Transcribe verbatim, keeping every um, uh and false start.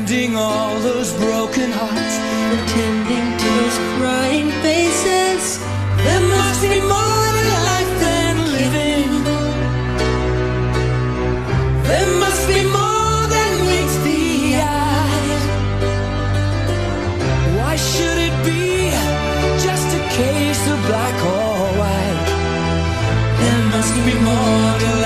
mending all those broken hearts, attending to those crying faces. There must be more to life than living. There must be more than meets the eye. Why should it be just a case of black or white? There must be more to